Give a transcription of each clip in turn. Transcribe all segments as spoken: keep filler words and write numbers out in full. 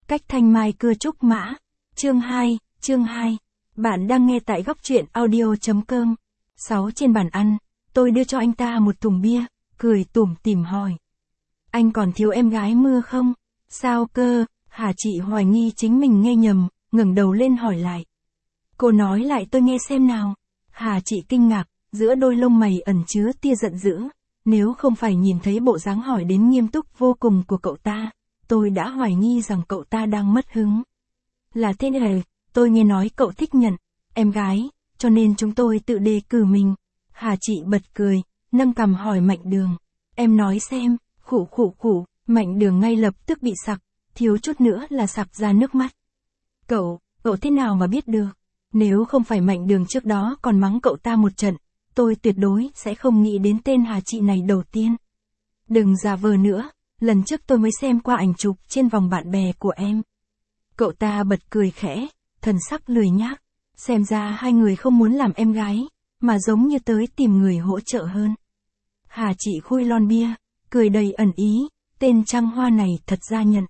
Cách thanh mai cưa trúc mã. Chương hai, chương hai. Bạn đang nghe tại góc truyện audio.com. sáu Trên bàn ăn, tôi đưa cho anh ta một thùng bia, cười tủm tỉm hỏi. Anh còn thiếu em gái Mưa không? Sao cơ? Hà chị hoài nghi chính mình nghe nhầm, ngẩng đầu lên hỏi lại. Cô nói lại tôi nghe xem nào. Hà chị kinh ngạc, giữa đôi lông mày ẩn chứa tia giận dữ. Nếu không phải nhìn thấy bộ dáng hỏi đến nghiêm túc vô cùng của cậu ta, tôi đã hoài nghi rằng cậu ta đang mất hứng. Là thế này, tôi nghe nói cậu thích nhận em gái, cho nên chúng tôi tự đề cử mình. Hà chị bật cười, nâng cằm hỏi Mạnh Đường. Em nói xem, khụ khụ khụ, Mạnh Đường ngay lập tức bị sặc, thiếu chút nữa là sặc ra nước mắt. Cậu, cậu thế nào mà biết được? Nếu không phải Mạnh Đường trước đó còn mắng cậu ta một trận, tôi tuyệt đối sẽ không nghĩ đến tên Hà chị này đầu tiên. Đừng giả vờ nữa, lần trước tôi mới xem qua ảnh chụp trên vòng bạn bè của em. Cậu ta bật cười khẽ, thần sắc lười nhác, xem ra hai người không muốn làm em gái, mà giống như tới tìm người hỗ trợ hơn. Hà chị khui lon bia, cười đầy ẩn ý, tên trăng hoa này thật ra nhận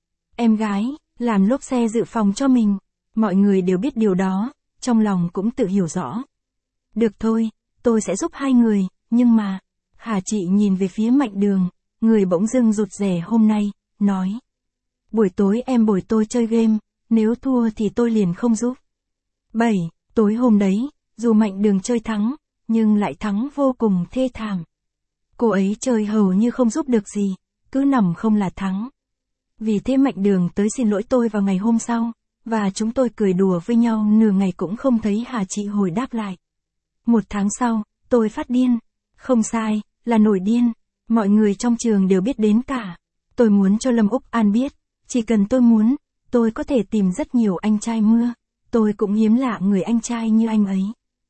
em gái, làm lốp xe dự phòng cho mình. Mọi người đều biết điều đó, trong lòng cũng tự hiểu rõ. Được thôi, tôi sẽ giúp hai người, nhưng mà... Hà chị nhìn về phía Mạnh Đường, người bỗng dưng rụt rè hôm nay, nói. Buổi tối em bồi tôi chơi game, nếu thua thì tôi liền không giúp. bảy Tối hôm đấy, dù Mạnh Đường chơi thắng, nhưng lại thắng vô cùng thê thảm. Cô ấy chơi hầu như không giúp được gì, cứ nằm không là thắng. Vì thế Mạnh Đường tới xin lỗi tôi vào ngày hôm sau, và chúng tôi cười đùa với nhau nửa ngày cũng không thấy Hà chị hồi đáp lại. Một tháng sau, tôi phát điên. Không sai, là nổi điên. Mọi người trong trường đều biết đến cả. Tôi muốn cho Lâm Úc An biết, chỉ cần tôi muốn, tôi có thể tìm rất nhiều anh trai Mưa. Tôi cũng hiếm lạ người anh trai như anh ấy.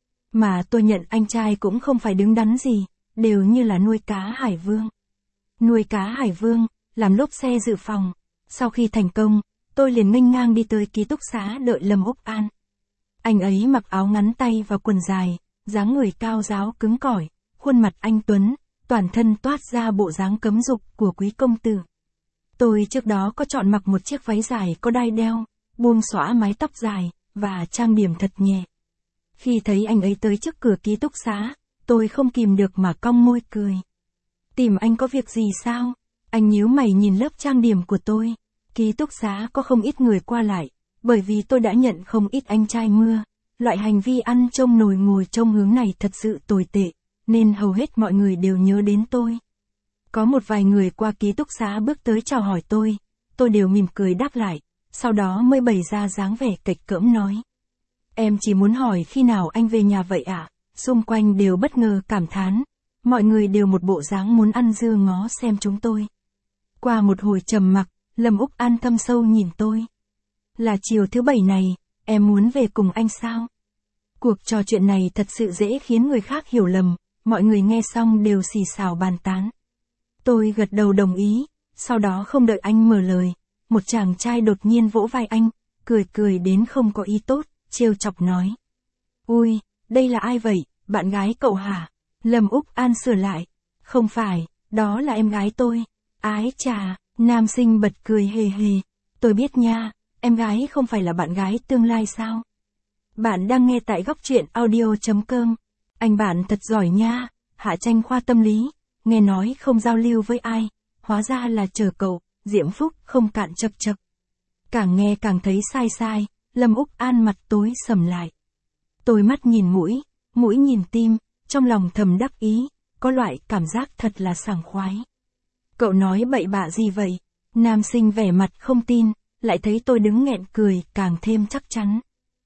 Mà tôi nhận anh trai cũng không phải đứng đắn gì, đều như là nuôi cá hải vương. Nuôi cá hải vương, làm lốp xe dự phòng. Sau khi thành công, tôi liền nghênh ngang đi tới ký túc xá đợi Lâm Úc An. Anh ấy mặc áo ngắn tay và quần dài, dáng người cao ráo cứng cỏi, khuôn mặt anh tuấn, toàn thân toát ra bộ dáng cấm dục của quý công tử. Tôi trước đó có chọn mặc một chiếc váy dài có đai đeo, buông xõa mái tóc dài, và trang điểm thật nhẹ. Khi thấy anh ấy tới trước cửa ký túc xá, tôi không kìm được mà cong môi cười. Tìm anh có việc gì sao? Anh nhíu mày nhìn lớp trang điểm của tôi. Ký túc xá có không ít người qua lại, bởi vì tôi đã nhận không ít anh trai Mưa. Loại hành vi ăn trông nồi ngồi trông hướng này thật sự tồi tệ, nên hầu hết mọi người đều nhớ đến tôi. Có một vài người qua ký túc xá bước tới chào hỏi tôi, tôi đều mỉm cười đáp lại, sau đó mới bày ra dáng vẻ cạch cỡm nói. Em chỉ muốn hỏi khi nào anh về nhà vậy ạ? À? Xung quanh đều bất ngờ cảm thán, mọi người đều một bộ dáng muốn ăn dưa ngó xem chúng tôi. Qua một hồi trầm mặc, Lâm Úc An thâm sâu nhìn tôi. Là chiều thứ bảy này, em muốn về cùng anh sao? Cuộc trò chuyện này thật sự dễ khiến người khác hiểu lầm, mọi người nghe xong đều xì xào bàn tán. Tôi gật đầu đồng ý, sau đó không đợi anh mở lời, một chàng trai đột nhiên vỗ vai anh, cười cười đến không có ý tốt, trêu chọc nói. Ui, đây là ai vậy, bạn gái cậu hả? Lâm Úc An sửa lại. Không phải, đó là em gái tôi. Ái chà, nam sinh bật cười hề hề. Tôi biết nha, em gái không phải là bạn gái tương lai sao? Bạn đang nghe tại góc truyện audio.com. Anh bạn thật giỏi nha, hạ tranh khoa tâm lý, nghe nói không giao lưu với ai, hóa ra là chờ cậu, diễm phúc không cạn chập chập. Càng nghe càng thấy sai sai, Lâm Úc An mặt tối sầm lại. Tôi mắt nhìn mũi, mũi nhìn tim, trong lòng thầm đắc ý, có loại cảm giác thật là sảng khoái. Cậu nói bậy bạ gì vậy? Nam sinh vẻ mặt không tin, lại thấy tôi đứng nghẹn cười càng thêm chắc chắn.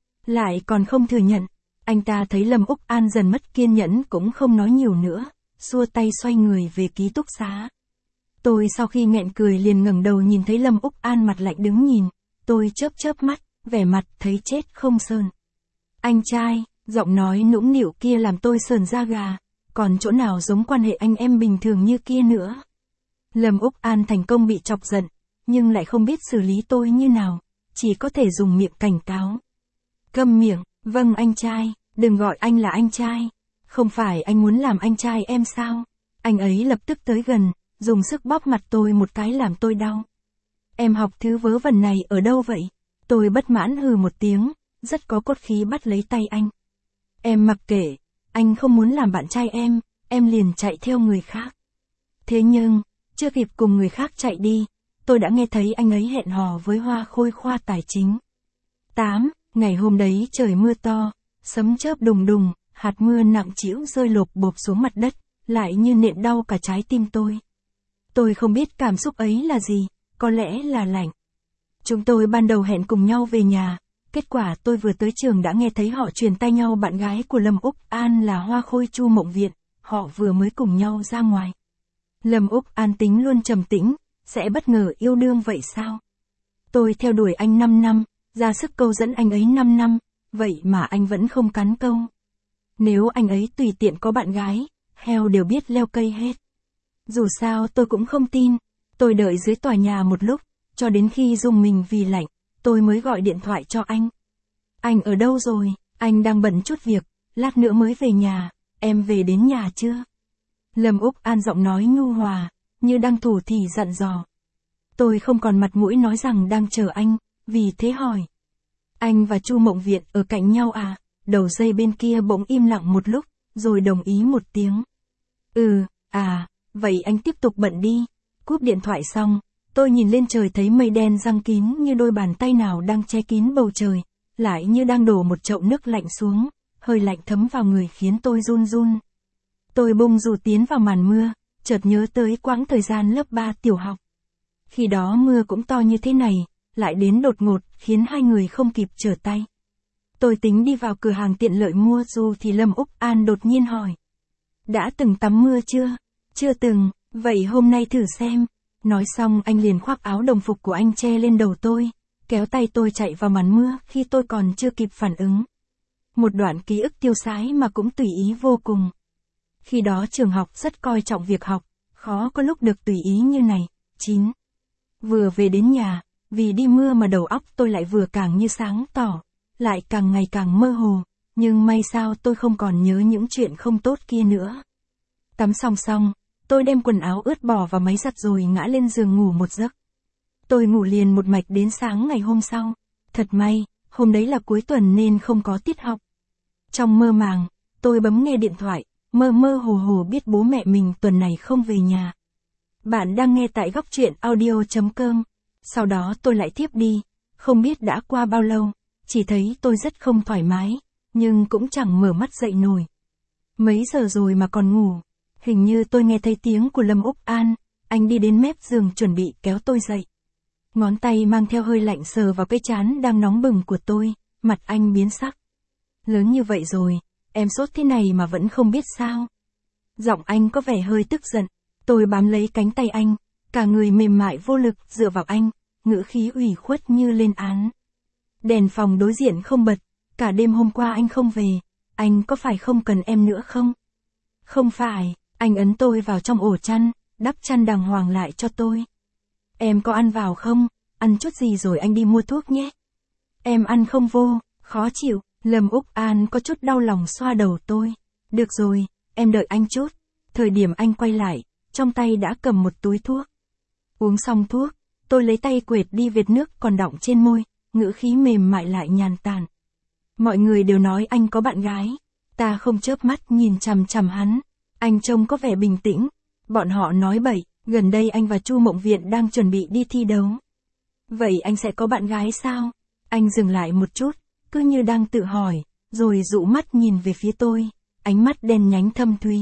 Lại còn không thừa nhận, anh ta thấy Lâm Úc An dần mất kiên nhẫn cũng không nói nhiều nữa, xua tay xoay người về ký túc xá. Tôi sau khi nghẹn cười liền ngẩng đầu nhìn thấy Lâm Úc An mặt lạnh đứng nhìn, tôi chớp chớp mắt, vẻ mặt thấy chết không sờn. Anh trai, giọng nói nũng nịu kia làm tôi sờn da gà, còn chỗ nào giống quan hệ anh em bình thường như kia nữa. Lâm Úc An thành công bị chọc giận, nhưng lại không biết xử lý tôi như nào, chỉ có thể dùng miệng cảnh cáo. Câm miệng, vâng anh trai, đừng gọi anh là anh trai. Không phải anh muốn làm anh trai em sao? Anh ấy lập tức tới gần, dùng sức bóp mặt tôi một cái làm tôi đau. Em học thứ vớ vẩn này ở đâu vậy? Tôi bất mãn hừ một tiếng, rất có cốt khí bắt lấy tay anh. Em mặc kệ, anh không muốn làm bạn trai em, em liền chạy theo người khác. Thế nhưng, chưa kịp cùng người khác chạy đi, tôi đã nghe thấy anh ấy hẹn hò với Hoa Khôi khoa tài chính. tám. Ngày hôm đấy trời mưa to, sấm chớp đùng đùng, hạt mưa nặng trĩu rơi lộp bộp xuống mặt đất, lại như nện đau cả trái tim tôi. Tôi không biết cảm xúc ấy là gì, có lẽ là lạnh. Chúng tôi ban đầu hẹn cùng nhau về nhà, kết quả tôi vừa tới trường đã nghe thấy họ truyền tai nhau bạn gái của Lâm Úc An là Hoa Khôi Chu Mộng Viện, họ vừa mới cùng nhau ra ngoài. Lâm Úc An tính luôn trầm tĩnh, sẽ bất ngờ yêu đương vậy sao? Tôi theo đuổi anh năm năm, ra sức câu dẫn anh ấy năm năm, vậy mà anh vẫn không cắn câu. Nếu anh ấy tùy tiện có bạn gái, heo đều biết leo cây hết. Dù sao tôi cũng không tin, tôi đợi dưới tòa nhà một lúc, cho đến khi rùng mình vì lạnh, tôi mới gọi điện thoại cho anh. Anh ở đâu rồi? Anh đang bận chút việc, lát nữa mới về nhà, em về đến nhà chưa? Lâm Úc An giọng nói nhu hòa, như đang thủ thỉ dặn dò. Tôi không còn mặt mũi nói rằng đang chờ anh, vì thế hỏi. Anh và Chu Mộng Viện ở cạnh nhau à? Đầu dây bên kia bỗng im lặng một lúc, rồi đồng ý một tiếng. Ừ, à, vậy anh tiếp tục bận đi. Cúp điện thoại xong, tôi nhìn lên trời thấy mây đen giăng kín như đôi bàn tay nào đang che kín bầu trời, lại như đang đổ một chậu nước lạnh xuống, hơi lạnh thấm vào người khiến tôi run run. Tôi bung dù tiến vào màn mưa, chợt nhớ tới quãng thời gian lớp ba tiểu học. Khi đó mưa cũng to như thế này, lại đến đột ngột, khiến hai người không kịp trở tay. Tôi tính đi vào cửa hàng tiện lợi mua dù thì Lâm Úc An đột nhiên hỏi. Đã từng tắm mưa chưa? Chưa từng, vậy hôm nay thử xem. Nói xong anh liền khoác áo đồng phục của anh che lên đầu tôi, kéo tay tôi chạy vào màn mưa khi tôi còn chưa kịp phản ứng. Một đoạn ký ức tiêu sái mà cũng tùy ý vô cùng. Khi đó trường học rất coi trọng việc học, khó có lúc được tùy ý như này. chín. Vừa về đến nhà, vì đi mưa mà đầu óc tôi lại vừa càng như sáng tỏ, lại càng ngày càng mơ hồ, nhưng may sao tôi không còn nhớ những chuyện không tốt kia nữa. Tắm xong xong, tôi đem quần áo ướt bỏ vào máy giặt rồi ngã lên giường ngủ một giấc. Tôi ngủ liền một mạch đến sáng ngày hôm sau. Thật may, hôm đấy là cuối tuần nên không có tiết học. Trong mơ màng, tôi bấm nghe điện thoại, mơ mơ hồ hồ biết bố mẹ mình tuần này không về nhà. Bạn đang nghe tại góc truyện audio chấm com. Sau đó tôi lại tiếp đi, không biết đã qua bao lâu, chỉ thấy tôi rất không thoải mái, nhưng cũng chẳng mở mắt dậy nổi. Mấy giờ rồi mà còn ngủ, hình như tôi nghe thấy tiếng của Lâm Úc An, anh đi đến mép giường chuẩn bị kéo tôi dậy. Ngón tay mang theo hơi lạnh sờ vào cái trán đang nóng bừng của tôi, mặt anh biến sắc. Lớn như vậy rồi, em sốt thế này mà vẫn không biết sao. Giọng anh có vẻ hơi tức giận, tôi bám lấy cánh tay anh, cả người mềm mại vô lực dựa vào anh, ngữ khí ủy khuất như lên án. Đèn phòng đối diện không bật, cả đêm hôm qua anh không về, anh có phải không cần em nữa không? Không phải, anh ấn tôi vào trong ổ chăn, đắp chăn đàng hoàng lại cho tôi. Em có ăn vào không? Ăn chút gì rồi anh đi mua thuốc nhé. Em ăn không vô, khó chịu. Lâm Úc An có chút đau lòng xoa đầu tôi. Được rồi, em đợi anh chút. Thời điểm anh quay lại, trong tay đã cầm một túi thuốc. Uống xong thuốc, tôi lấy tay quệt đi vệt nước còn đọng trên môi, ngữ khí mềm mại lại nhàn tản. Mọi người đều nói anh có bạn gái. Ta không chớp mắt nhìn chằm chằm hắn. Anh trông có vẻ bình tĩnh. Bọn họ nói bậy, gần đây anh và Chu Mộng Viện đang chuẩn bị đi thi đấu. Vậy anh sẽ có bạn gái sao? Anh dừng lại một chút, cứ như đang tự hỏi, rồi dụ mắt nhìn về phía tôi, ánh mắt đen nhánh thâm thúy.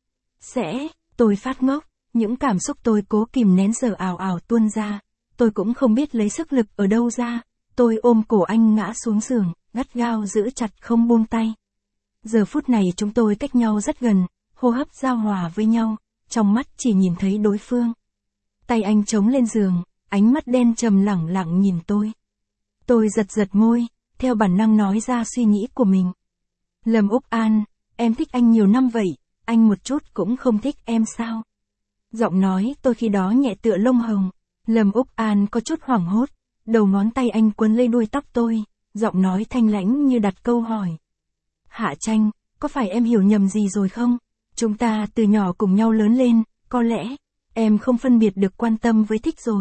Sẽ, tôi phát ngốc, những cảm xúc tôi cố kìm nén giờ ào ào tuôn ra, tôi cũng không biết lấy sức lực ở đâu ra, tôi ôm cổ anh ngã xuống giường, gắt gao giữ chặt không buông tay. Giờ phút này chúng tôi cách nhau rất gần, hô hấp giao hòa với nhau, trong mắt chỉ nhìn thấy đối phương. Tay anh chống lên giường, ánh mắt đen trầm lẳng lặng nhìn tôi. Tôi giật giật môi, theo bản năng nói ra suy nghĩ của mình. Lâm Úc An, em thích anh nhiều năm vậy, anh một chút cũng không thích em sao? Giọng nói tôi khi đó nhẹ tựa lông hồng. Lâm Úc An có chút hoảng hốt, đầu ngón tay anh quấn lấy đuôi tóc tôi, giọng nói thanh lãnh như đặt câu hỏi. Hạ Tranh, có phải em hiểu nhầm gì rồi không? Chúng ta từ nhỏ cùng nhau lớn lên, có lẽ, em không phân biệt được quan tâm với thích rồi.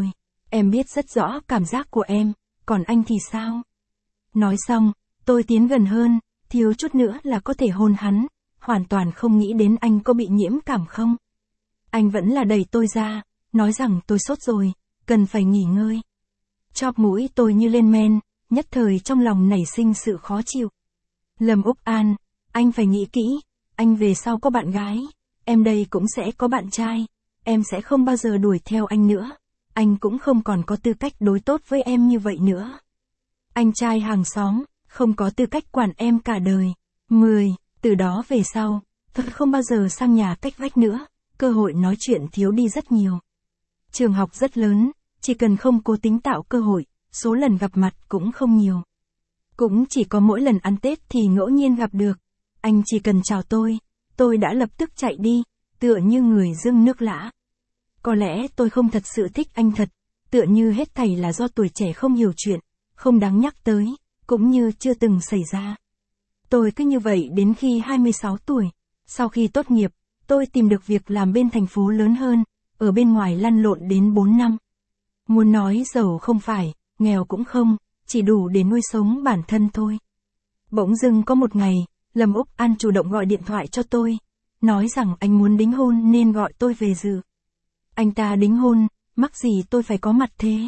Em biết rất rõ cảm giác của em, còn anh thì sao? Nói xong, tôi tiến gần hơn, thiếu chút nữa là có thể hôn hắn, hoàn toàn không nghĩ đến anh có bị nhiễm cảm không. Anh vẫn là đẩy tôi ra, nói rằng tôi sốt rồi, cần phải nghỉ ngơi. Chóp mũi tôi như lên men, nhất thời trong lòng nảy sinh sự khó chịu. Lâm Úc An, anh phải nghĩ kỹ, anh về sau có bạn gái, em đây cũng sẽ có bạn trai, em sẽ không bao giờ đuổi theo anh nữa, anh cũng không còn có tư cách đối tốt với em như vậy nữa. Anh trai hàng xóm, không có tư cách quản em cả đời. mười. Từ đó về sau, tôi không bao giờ sang nhà cách vách nữa, cơ hội nói chuyện thiếu đi rất nhiều. Trường học rất lớn, chỉ cần không cố tính tạo cơ hội, số lần gặp mặt cũng không nhiều. Cũng chỉ có mỗi lần ăn Tết thì ngẫu nhiên gặp được. Anh chỉ cần chào tôi, tôi đã lập tức chạy đi, tựa như người dưng nước lã. Có lẽ tôi không thật sự thích anh thật, tựa như hết thảy là do tuổi trẻ không hiểu chuyện, không đáng nhắc tới, cũng như chưa từng xảy ra. Tôi cứ như vậy đến khi hai mươi sáu tuổi, sau khi tốt nghiệp, tôi tìm được việc làm bên thành phố lớn hơn, ở bên ngoài lăn lộn đến bốn năm. Muốn nói giàu không phải, nghèo cũng không, chỉ đủ để nuôi sống bản thân thôi. Bỗng dưng có một ngày, Lâm Úc An chủ động gọi điện thoại cho tôi, nói rằng anh muốn đính hôn nên gọi tôi về dự. Anh ta đính hôn, mắc gì tôi phải có mặt thế?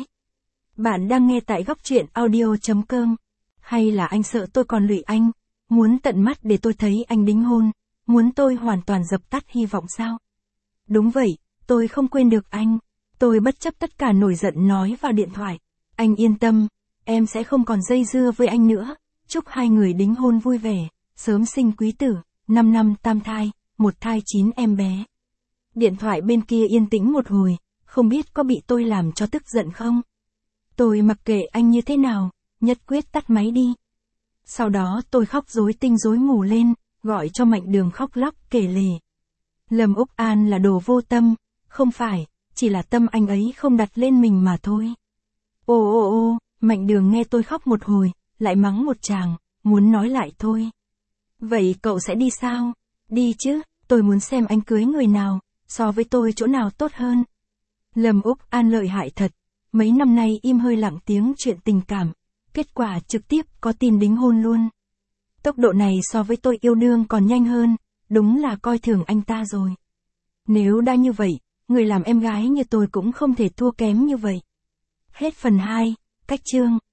Bạn đang nghe tại góc truyện audio chấm com. Hay là anh sợ tôi còn lụy anh, muốn tận mắt để tôi thấy anh đính hôn, muốn tôi hoàn toàn dập tắt hy vọng sao? Đúng vậy, tôi không quên được anh. Tôi bất chấp tất cả nổi giận nói vào điện thoại. Anh yên tâm, em sẽ không còn dây dưa với anh nữa. Chúc hai người đính hôn vui vẻ, sớm sinh quý tử, năm năm tam thai, một thai chín em bé. Điện thoại bên kia yên tĩnh một hồi, không biết có bị tôi làm cho tức giận không? Tôi mặc kệ anh như thế nào, nhất quyết tắt máy đi. Sau đó tôi khóc rối tinh rối mù lên, gọi cho Mạnh Đường khóc lóc kể lể. Lâm Úc An là đồ vô tâm, không phải, chỉ là tâm anh ấy không đặt lên mình mà thôi. Ô ô ô, Mạnh Đường nghe tôi khóc một hồi, lại mắng một tràng, muốn nói lại thôi. Vậy cậu sẽ đi sao? Đi chứ, tôi muốn xem anh cưới người nào, so với tôi chỗ nào tốt hơn. Lâm Úc An lợi hại thật, mấy năm nay im hơi lặng tiếng chuyện tình cảm, kết quả trực tiếp có tin đính hôn luôn. Tốc độ này so với tôi yêu đương còn nhanh hơn, đúng là coi thường anh ta rồi. Nếu đã như vậy, người làm em gái như tôi cũng không thể thua kém như vậy. Hết phần hai, cách chương.